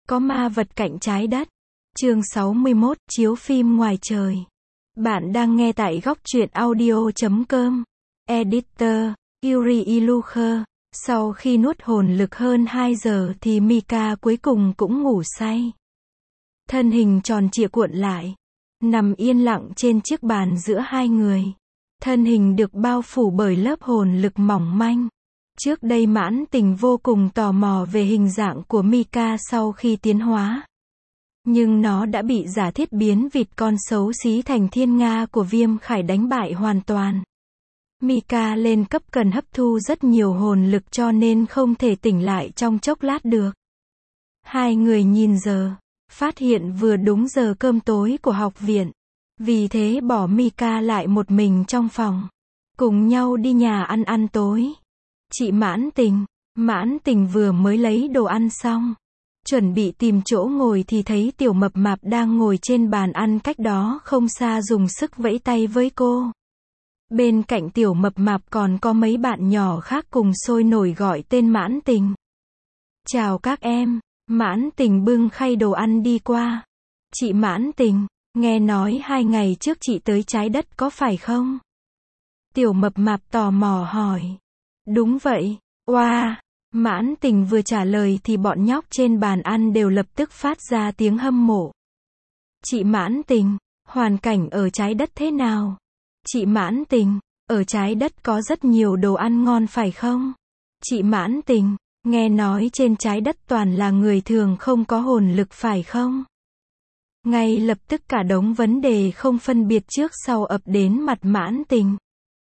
Có ma vật cạnh trái đất. Chương 61, chiếu phim ngoài trời. Bạn đang nghe tại góc truyện audio.com. Editor, Yuri Ilukher. Sau khi nuốt hồn lực hơn 2 giờ thì Mika cuối cùng cũng ngủ say. Thân hình tròn trịa cuộn lại, nằm yên lặng trên chiếc bàn giữa hai người. Thân hình được bao phủ bởi lớp hồn lực mỏng manh. Trước đây Mãn Tình vô cùng tò mò về hình dạng của Mika sau khi tiến hóa. Nhưng nó đã bị giả thiết biến vịt con xấu xí thành thiên nga của Viêm Khải đánh bại hoàn toàn. Mika lên cấp cần hấp thu rất nhiều hồn lực cho nên không thể tỉnh lại trong chốc lát được. Hai người nhìn giờ, phát hiện vừa đúng giờ cơm tối của học viện. Vì thế bỏ Mika lại một mình trong phòng. Cùng nhau đi nhà ăn tối. Chị Mãn Tình vừa mới lấy đồ ăn xong. Chuẩn bị tìm chỗ ngồi thì thấy Tiểu Mập Mạp đang ngồi trên bàn ăn cách đó không xa dùng sức vẫy tay với cô. Bên cạnh Tiểu Mập Mạp còn có mấy bạn nhỏ khác cùng sôi nổi gọi tên Mãn Tình. Chào các em. Mãn Tình bưng khay đồ ăn đi qua. Chị Mãn Tình, nghe nói 2 ngày trước chị tới trái đất có phải không? Tiểu Mập Mạp tò mò hỏi. Đúng vậy. Wow! Mãn Tình vừa trả lời thì bọn nhóc trên bàn ăn đều lập tức phát ra tiếng hâm mộ. Chị Mãn Tình, hoàn cảnh ở trái đất thế nào? Chị Mãn Tình, ở trái đất có rất nhiều đồ ăn ngon phải không? Chị Mãn Tình, nghe nói trên trái đất toàn là người thường không có hồn lực phải không? Ngay lập tức cả đống vấn đề không phân biệt trước sau ập đến mặt Mãn Tình.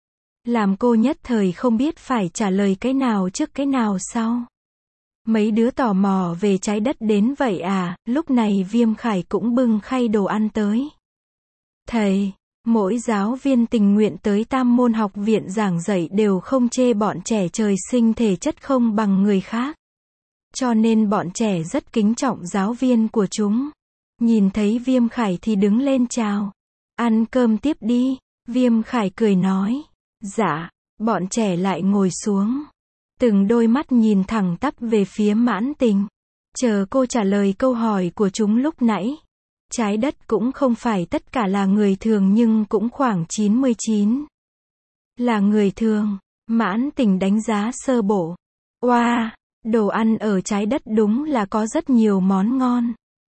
Làm cô nhất thời không biết phải trả lời cái nào trước cái nào sau. Mấy đứa tò mò về trái đất đến vậy à? Lúc này Viêm Khải cũng bưng khay đồ ăn tới. Thầy, mỗi giáo viên tình nguyện tới Tam Môn học viện giảng dạy đều không chê bọn trẻ trời sinh thể chất không bằng người khác. Cho nên bọn trẻ rất kính trọng giáo viên của chúng. Nhìn thấy Viêm Khải thì đứng lên chào. Ăn cơm tiếp đi. Viêm Khải cười nói. Dạ. Bọn trẻ lại ngồi xuống. Từng đôi mắt nhìn thẳng tắp về phía Mãn Tình. Chờ cô trả lời câu hỏi của chúng lúc nãy. Trái đất cũng không phải tất cả là người thường nhưng cũng khoảng 99. Là người thường. Mãn Tình đánh giá sơ bộ. Wow! Đồ ăn ở trái đất đúng là có rất nhiều món ngon.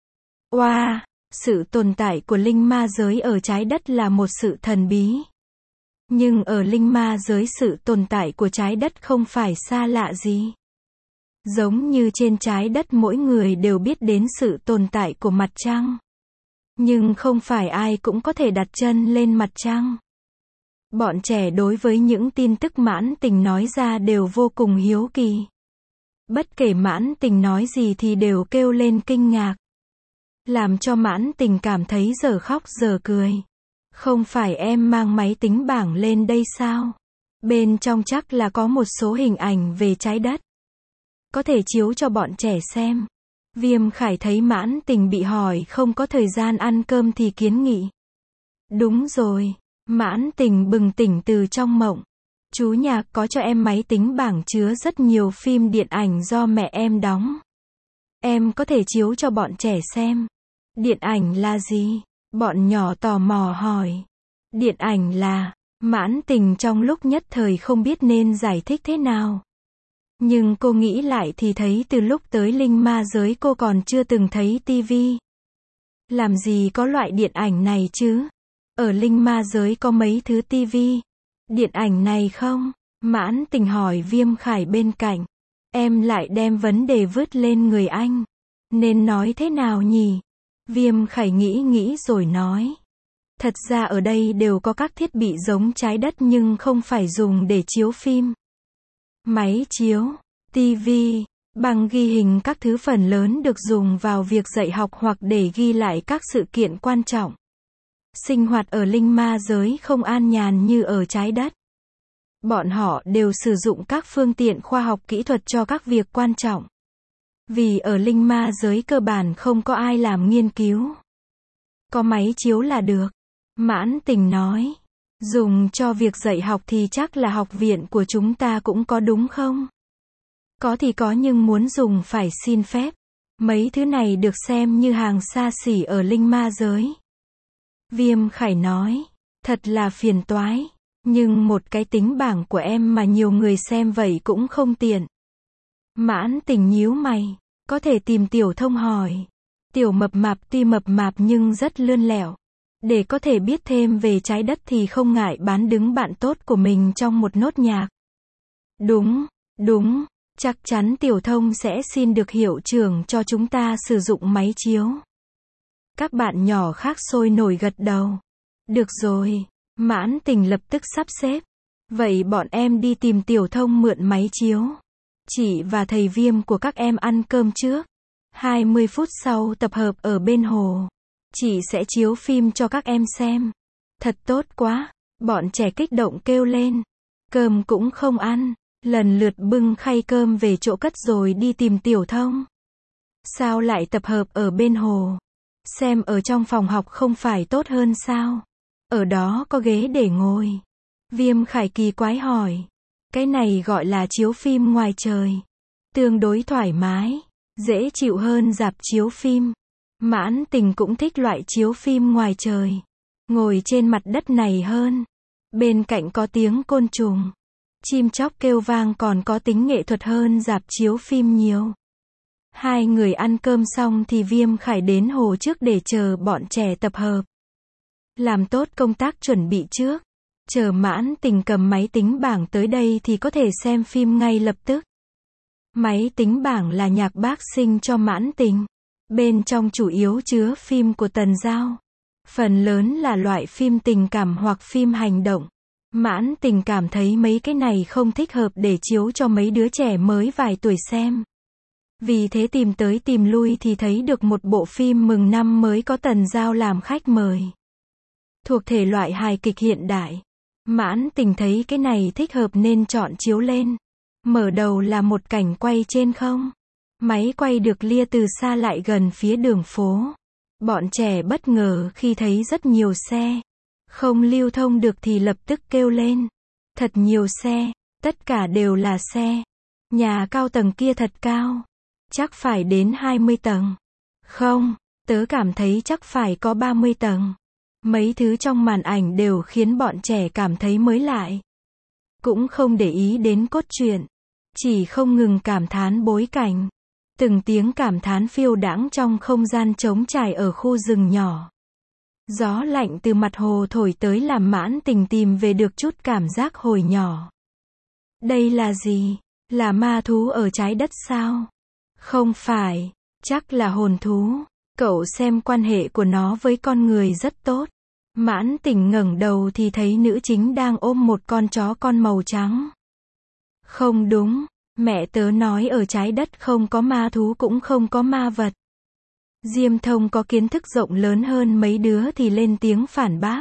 Wow! Sự tồn tại của linh ma giới ở trái đất là một sự thần bí. Nhưng ở linh ma giới sự tồn tại của trái đất không phải xa lạ gì. Giống như trên trái đất mỗi người đều biết đến sự tồn tại của mặt trăng. Nhưng không phải ai cũng có thể đặt chân lên mặt trăng. Bọn trẻ đối với những tin tức Mãn Tình nói ra đều vô cùng hiếu kỳ. Bất kể Mãn Tình nói gì thì đều kêu lên kinh ngạc. Làm cho Mãn Tình cảm thấy giờ khóc giờ cười. Không phải em mang máy tính bảng lên đây sao? Bên trong chắc là có một số hình ảnh về trái đất. Có thể chiếu cho bọn trẻ xem. Viêm Khải thấy Mãn Tình bị hỏi không có thời gian ăn cơm thì kiến nghị. Đúng rồi. Mãn Tình bừng tỉnh từ trong mộng. Chú Nhạc có cho em máy tính bảng chứa rất nhiều phim điện ảnh do mẹ em đóng. Em có thể chiếu cho bọn trẻ xem. Điện ảnh là gì? Bọn nhỏ tò mò hỏi. Điện ảnh là... Mãn Tình trong lúc nhất thời không biết nên giải thích thế nào. Nhưng cô nghĩ lại thì thấy từ lúc tới linh ma giới cô còn chưa từng thấy tivi. Làm gì có loại điện ảnh này chứ? Ở linh ma giới có mấy thứ tivi. Điện ảnh này không? Mãn Tình hỏi Viêm Khải bên cạnh. Em lại đem vấn đề vứt lên người anh. Nên nói thế nào nhỉ? Viêm Khải nghĩ rồi nói. Thật ra ở đây đều có các thiết bị giống trái đất nhưng không phải dùng để chiếu phim. Máy chiếu, tivi, băng ghi hình các thứ phần lớn được dùng vào việc dạy học hoặc để ghi lại các sự kiện quan trọng. Sinh hoạt ở linh ma giới không an nhàn như ở trái đất. Bọn họ đều sử dụng các phương tiện khoa học kỹ thuật cho các việc quan trọng. Vì ở linh ma giới cơ bản không có ai làm nghiên cứu. Có máy chiếu là được. Mãn Tình nói. Dùng cho việc dạy học thì chắc là học viện của chúng ta cũng có đúng không? Có thì có nhưng muốn dùng phải xin phép. Mấy thứ này được xem như hàng xa xỉ ở linh ma giới. Viêm Khải nói, thật là phiền toái. Nhưng một cái tính bảng của em mà nhiều người xem vậy cũng không tiện. Mãn Tình nhíu mày, có thể tìm Tiểu Thông hỏi. Tiểu Mập Mạp tuy mập mạp nhưng rất lươn lẹo. Để có thể biết thêm về trái đất thì không ngại bán đứng bạn tốt của mình trong một nốt nhạc. Đúng, chắc chắn Tiểu Thông sẽ xin được hiệu trưởng cho chúng ta sử dụng máy chiếu. Các bạn nhỏ khác sôi nổi gật đầu. Được rồi, Mãn Tình lập tức sắp xếp. Vậy bọn em đi tìm Tiểu Thông mượn máy chiếu. Chị và thầy Viêm của các em ăn cơm trước. 20 phút sau tập hợp ở bên hồ. Chị sẽ chiếu phim cho các em xem. Thật tốt quá, bọn trẻ kích động kêu lên. Cơm cũng không ăn, lần lượt bưng khay cơm về chỗ cất rồi đi tìm Tiểu Thông. Sao lại tập hợp ở bên hồ? Xem ở trong phòng học không phải tốt hơn sao? Ở đó có ghế để ngồi. Viêm Khải kỳ quái hỏi. Cái này gọi là chiếu phim ngoài trời. Tương đối thoải mái, dễ chịu hơn rạp chiếu phim. Mãn Tình cũng thích loại chiếu phim ngoài trời. Ngồi trên mặt đất này hơn. Bên cạnh có tiếng côn trùng. Chim chóc kêu vang còn có tính nghệ thuật hơn rạp chiếu phim nhiều. Hai người ăn cơm xong thì Viêm Khải đến hồ trước để chờ bọn trẻ tập hợp. Làm tốt công tác chuẩn bị trước. Chờ Mãn Tình cầm máy tính bảng tới đây thì có thể xem phim ngay lập tức. Máy tính bảng là nhạc bác sinh cho Mãn Tình. Bên trong chủ yếu chứa phim của Tần Giao. Phần lớn là loại phim tình cảm hoặc phim hành động. Mãn Tình cảm thấy mấy cái này không thích hợp để chiếu cho mấy đứa trẻ mới vài tuổi xem. Vì thế tìm tới tìm lui thì thấy được một bộ phim mừng năm mới có Tần Giao làm khách mời. Thuộc thể loại hài kịch hiện đại. Mãn Tình thấy cái này thích hợp nên chọn chiếu lên. Mở đầu là một cảnh quay trên không. Máy quay được lia từ xa lại gần phía đường phố. Bọn trẻ bất ngờ khi thấy rất nhiều xe. Không lưu thông được thì lập tức kêu lên. Thật nhiều xe, tất cả đều là xe. Nhà cao tầng kia thật cao. Chắc phải đến 20 tầng. Không, tớ cảm thấy chắc phải có 30 tầng. Mấy thứ trong màn ảnh đều khiến bọn trẻ cảm thấy mới lạ. Cũng không để ý đến cốt truyện. Chỉ không ngừng cảm thán bối cảnh. Từng tiếng cảm thán phiêu đãng trong không gian trống trải ở khu rừng nhỏ. Gió lạnh từ mặt hồ thổi tới làm Mãn Tình tìm về được chút cảm giác hồi nhỏ. Đây là gì? Là ma thú ở trái đất sao? Không phải, chắc là hồn thú. Cậu xem quan hệ của nó với con người rất tốt. Mãn Tình ngẩng đầu thì thấy nữ chính đang ôm một con chó con màu trắng. Không đúng, mẹ tớ nói ở trái đất không có ma thú cũng không có ma vật. Diêm Thông có kiến thức rộng lớn hơn mấy đứa thì lên tiếng phản bác.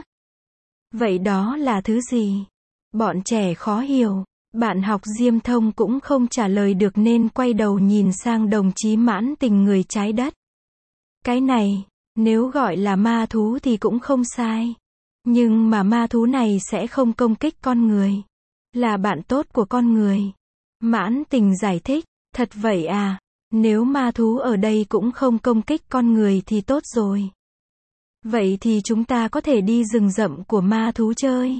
Vậy đó là thứ gì? Bọn trẻ khó hiểu. Bạn học Diêm Thông cũng không trả lời được nên quay đầu nhìn sang đồng chí Mãn Tình người trái đất. Cái này, nếu gọi là ma thú thì cũng không sai. Nhưng mà ma thú này sẽ không công kích con người. Là bạn tốt của con người. Mãn Tình giải thích, thật vậy à? Nếu ma thú ở đây cũng không công kích con người thì tốt rồi. Vậy thì chúng ta có thể đi rừng rậm của ma thú chơi.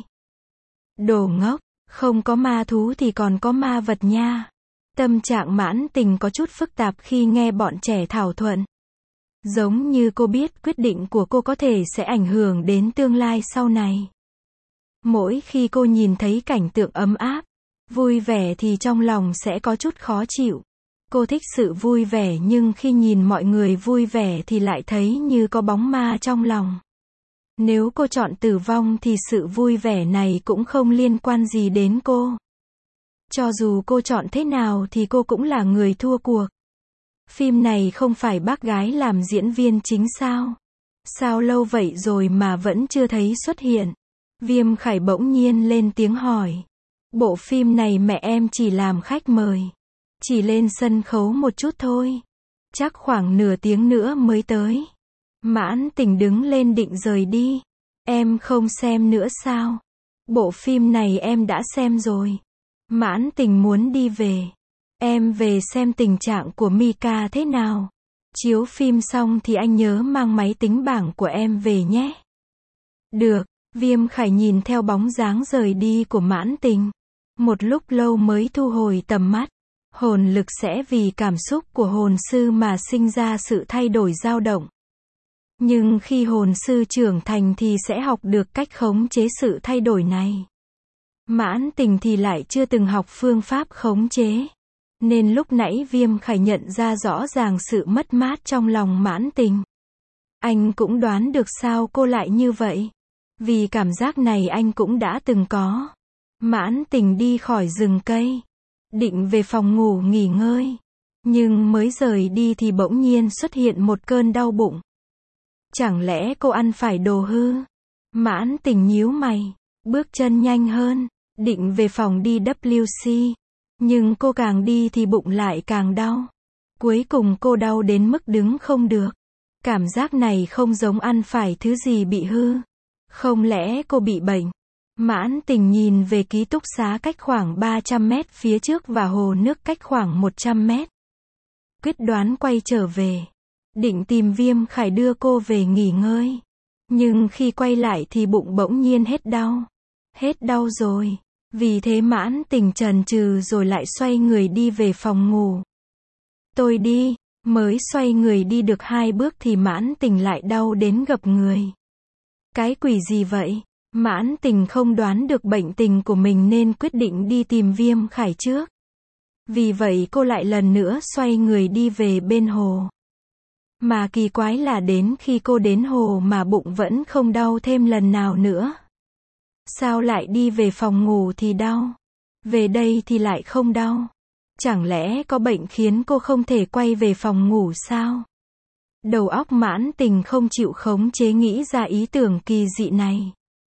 Đồ ngốc, không có ma thú thì còn có ma vật nha. Tâm trạng Mãn Tình có chút phức tạp khi nghe bọn trẻ thảo luận. Giống như cô biết quyết định của cô có thể sẽ ảnh hưởng đến tương lai sau này. Mỗi khi cô nhìn thấy cảnh tượng ấm áp, vui vẻ thì trong lòng sẽ có chút khó chịu. Cô thích sự vui vẻ nhưng khi nhìn mọi người vui vẻ thì lại thấy như có bóng ma trong lòng. Nếu cô chọn tử vong thì sự vui vẻ này cũng không liên quan gì đến cô. Cho dù cô chọn thế nào thì cô cũng là người thua cuộc. Phim này không phải bác gái làm diễn viên chính sao? Sao lâu vậy rồi mà vẫn chưa thấy xuất hiện? Viêm Khải bỗng nhiên lên tiếng hỏi. Bộ phim này mẹ em chỉ làm khách mời. Chỉ lên sân khấu một chút thôi. Chắc khoảng nửa tiếng nữa mới tới. Mãn Tình đứng lên định rời đi. Em không xem nữa sao? Bộ phim này em đã xem rồi. Mãn Tình muốn đi về. Em về xem tình trạng của Mika thế nào. Chiếu phim xong thì anh nhớ mang máy tính bảng của em về nhé. Được, Viêm Khải nhìn theo bóng dáng rời đi của Mãn Tình. Một lúc lâu mới thu hồi tầm mắt. Hồn lực sẽ vì cảm xúc của hồn sư mà sinh ra sự thay đổi dao động. Nhưng khi hồn sư trưởng thành thì sẽ học được cách khống chế sự thay đổi này. Mãn Tình thì lại chưa từng học phương pháp khống chế. Nên lúc nãy Viêm Khải nhận ra rõ ràng sự mất mát trong lòng Mãn Tình. Anh cũng đoán được sao cô lại như vậy. Vì cảm giác này anh cũng đã từng có. Mãn Tình đi khỏi rừng cây. Định về phòng ngủ nghỉ ngơi. Nhưng mới rời đi thì bỗng nhiên xuất hiện một cơn đau bụng. Chẳng lẽ cô ăn phải đồ hư? Mãn Tình nhíu mày. Bước chân nhanh hơn. Định về phòng đi WC. Nhưng cô càng đi thì bụng lại càng đau. Cuối cùng cô đau đến mức đứng không được. Cảm giác này không giống ăn phải thứ gì bị hư. Không lẽ cô bị bệnh? Mãn Tình nhìn về ký túc xá cách khoảng 300 mét phía trước và hồ nước cách khoảng 100 mét. Quyết đoán quay trở về. Định tìm Viêm Khải đưa cô về nghỉ ngơi. Nhưng khi quay lại thì bụng bỗng nhiên hết đau. Hết đau rồi. Vì thế Mãn Tình chần chừ rồi lại xoay người đi về phòng ngủ. Tôi đi. Mới xoay người đi được 2 bước thì Mãn Tình lại đau đến gập người. Cái quỷ gì vậy? Mãn Tình không đoán được bệnh tình của mình nên quyết định đi tìm Viêm Khải trước. Vì vậy cô lại lần nữa xoay người đi về bên hồ. Mà kỳ quái là đến khi cô đến hồ mà bụng vẫn không đau thêm lần nào nữa. Sao lại đi về phòng ngủ thì đau? Về đây thì lại không đau. Chẳng lẽ có bệnh khiến cô không thể quay về phòng ngủ sao? Đầu óc Mãn Tình không chịu khống chế nghĩ ra ý tưởng kỳ dị này.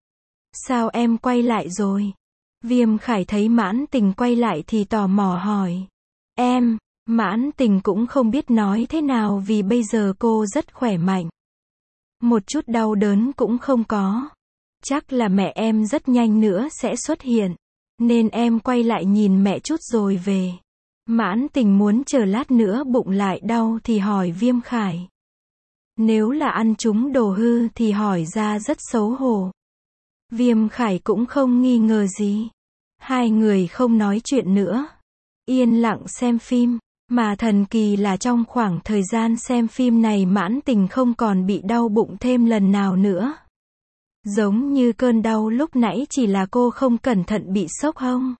Sao em quay lại rồi? Viêm Khải thấy Mãn Tình quay lại thì tò mò hỏi. Em, Mãn Tình cũng không biết nói thế nào vì bây giờ cô rất khỏe mạnh. Một chút đau đớn cũng không có. Chắc là mẹ em rất nhanh nữa sẽ xuất hiện. Nên em quay lại nhìn mẹ chút rồi về. Mãn Tình muốn chờ lát nữa bụng lại đau thì hỏi Viêm Khải. Nếu là ăn trúng đồ hư thì hỏi ra rất xấu hổ. Viêm Khải cũng không nghi ngờ gì. Hai người không nói chuyện nữa. Yên lặng xem phim. Mà thần kỳ là trong khoảng thời gian xem phim này Mãn Tình không còn bị đau bụng thêm lần nào nữa. Giống như cơn đau lúc nãy chỉ là cô không cẩn thận bị sốc hông.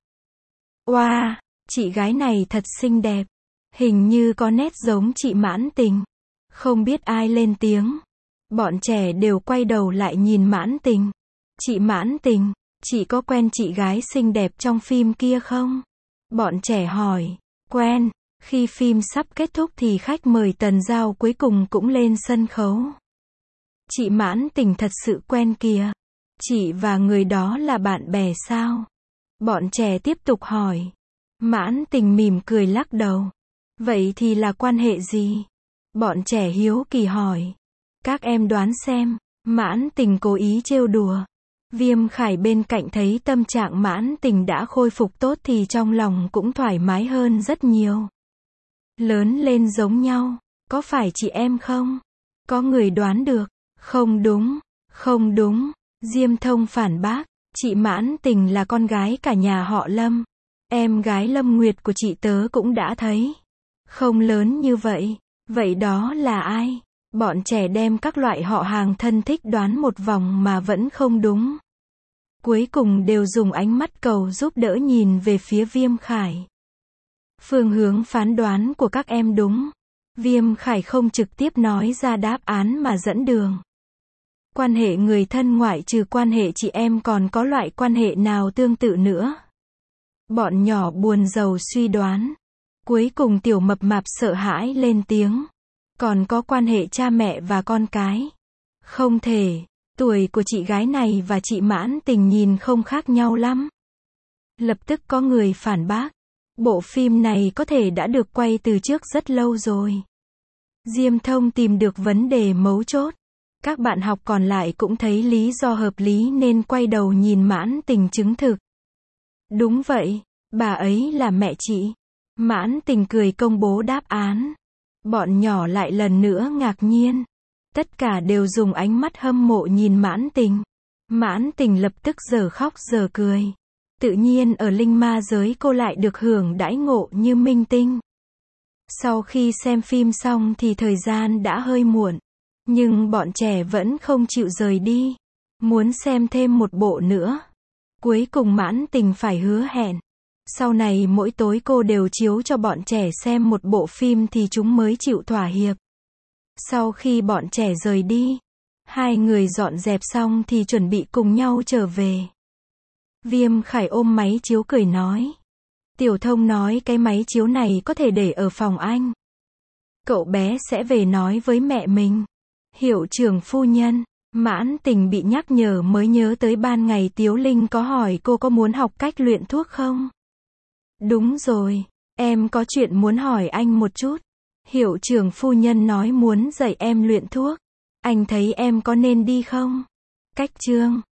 Wow, chị gái này thật xinh đẹp. Hình như có nét giống chị Mãn Tình. Không biết ai lên tiếng. Bọn trẻ đều quay đầu lại nhìn Mãn Tình. Chị Mãn Tình, chị có quen chị gái xinh đẹp trong phim kia không? Bọn trẻ hỏi. Quen. Khi phim sắp kết thúc thì khách mời Tần Giao cuối cùng cũng lên sân khấu. Chị Mãn Tình thật sự quen kìa. Chị và người đó là bạn bè sao? Bọn trẻ tiếp tục hỏi. Mãn Tình mỉm cười lắc đầu. Vậy thì là quan hệ gì? Bọn trẻ hiếu kỳ hỏi. Các em đoán xem. Mãn Tình cố ý trêu đùa. Viêm Khải bên cạnh thấy tâm trạng Mãn Tình đã khôi phục tốt thì trong lòng cũng thoải mái hơn rất nhiều. Lớn lên giống nhau, có phải chị em không? Có người đoán được. Không đúng, không đúng. Diêm Thông phản bác. Chị Mãn Tình là con gái cả nhà họ Lâm. Em gái Lâm Nguyệt của chị tớ cũng đã thấy. Không lớn như vậy. Vậy đó là ai? Bọn trẻ đem các loại họ hàng thân thích đoán một vòng mà vẫn không đúng. Cuối cùng đều dùng ánh mắt cầu giúp đỡ nhìn về phía Viêm Khải. Phương hướng phán đoán của các em đúng. Viêm Khải không trực tiếp nói ra đáp án mà dẫn đường. Quan hệ người thân ngoại trừ quan hệ chị em còn có loại quan hệ nào tương tự nữa? Bọn nhỏ buồn rầu suy đoán. Cuối cùng Tiểu Mập Mạp sợ hãi lên tiếng. Còn có quan hệ cha mẹ và con cái. Không thể, tuổi của chị gái này và chị Mãn Tình nhìn không khác nhau lắm. Lập tức có người phản bác. Bộ phim này có thể đã được quay từ trước rất lâu rồi. Diêm Thông tìm được vấn đề mấu chốt. Các bạn học còn lại cũng thấy lý do hợp lý nên quay đầu nhìn Mãn Tình chứng thực. Đúng vậy, bà ấy là mẹ chị. Mãn Tình cười công bố đáp án. Bọn nhỏ lại lần nữa ngạc nhiên. Tất cả đều dùng ánh mắt hâm mộ nhìn Mãn Tình. Mãn Tình lập tức giờ khóc giờ cười. Tự nhiên ở linh ma giới cô lại được hưởng đãi ngộ như minh tinh. Sau khi xem phim xong thì thời gian đã hơi muộn. Nhưng bọn trẻ vẫn không chịu rời đi. Muốn xem thêm một bộ nữa. Cuối cùng Mãn Tình phải hứa hẹn. Sau này mỗi tối cô đều chiếu cho bọn trẻ xem một bộ phim thì chúng mới chịu thỏa hiệp. Sau khi bọn trẻ rời đi, hai người dọn dẹp xong thì chuẩn bị cùng nhau trở về. Viêm Khải ôm máy chiếu cười nói. Tiểu Thông nói cái máy chiếu này có thể để ở phòng anh. Cậu bé sẽ về nói với mẹ mình. Hiệu trưởng phu nhân, Mãn Tình bị nhắc nhở mới nhớ tới ban ngày Tiếu Linh có hỏi cô có muốn học cách luyện thuốc không? Đúng rồi, em có chuyện muốn hỏi anh một chút. Hiệu trưởng phu nhân nói muốn dạy em luyện thuốc. Anh thấy em có nên đi không? Cách chương